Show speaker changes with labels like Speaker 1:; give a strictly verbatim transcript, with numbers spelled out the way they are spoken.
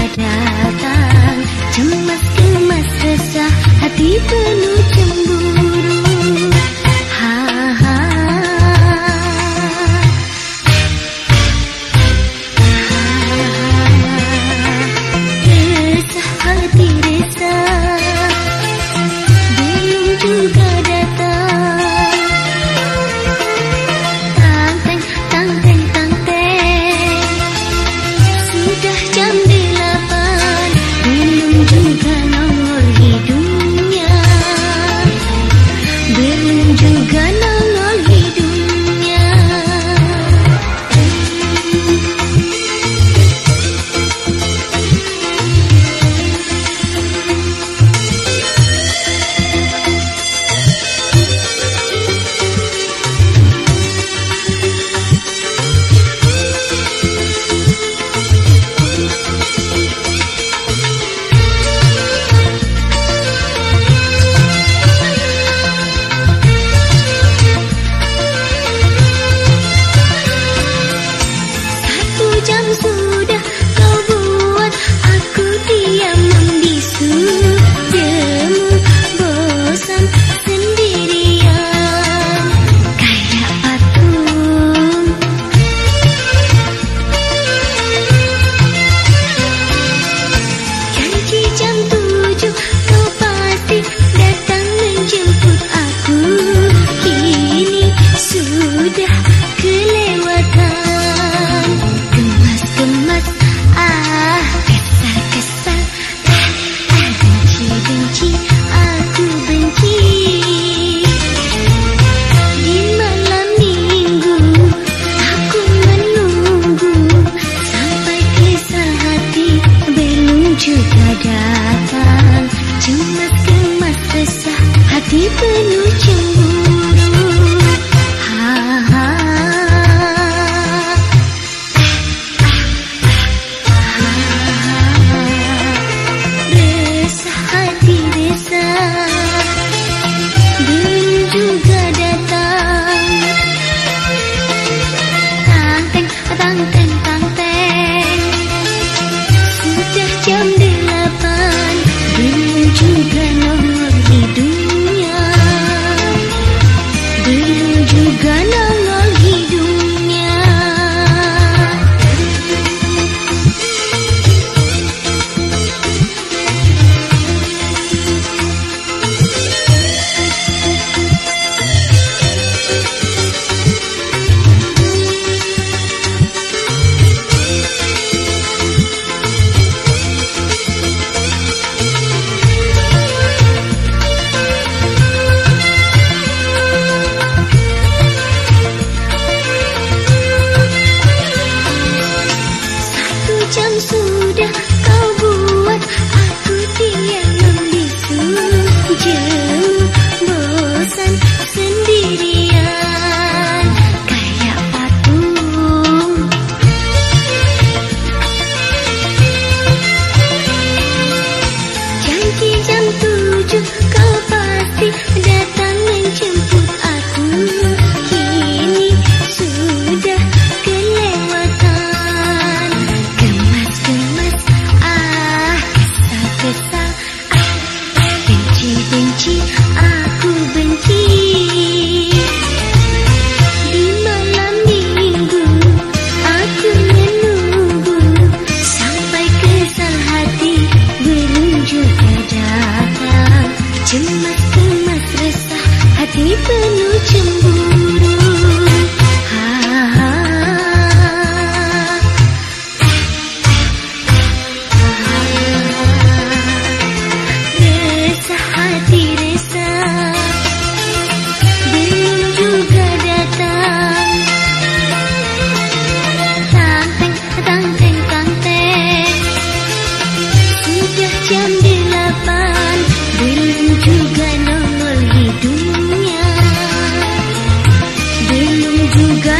Speaker 1: datang, cemas kemas resah, hati penuh cemburu. Ha ha. Resah hati resah, belum juga datang. Tang-teng, tang-teng, tang-teng, sudah jam delapan, belum juga nongol hidungnya, belum juga nongol hidungnya. Jam sudah kau buat aku diam membisu, jemu bosan sendirian kayak patung. Janji jam tujuh kau pasti datang menjemput aku, kini sudah kelewatan. Gemas, ah, kesal-kesal, ah, ah, benci-benci, aku benci. Di malam minggu, aku menunggu, sampai kesal hati, belum juga datang. Cemas, kemas, resah, hati penuh cemburu. Ha, ha. Belum juga datang. Tang-teng, tang-teng, tang-teng, sudah jam delapan, belum juga nongol hidungnya, belum juga nongol hidungnya. Jam sudah kau buat aku diam membisu, jemu bosan sendirian kayak patung. Janji jam tujuh kau pasti datang menjemput aku, kini sudah kelewatan. Kesal, ah, benci-benci, aku benci. Di malam minggu, aku menunggu, sampai kesal hati, belum juga datang. Cemas, kemas, resah, hati penuh cemburu. Ha, ha. Hati resah, belum juga datang. Tang-teng, tang-teng, tang-teng, sudah jam delapan, belum juga nongol hidungnya, belum juga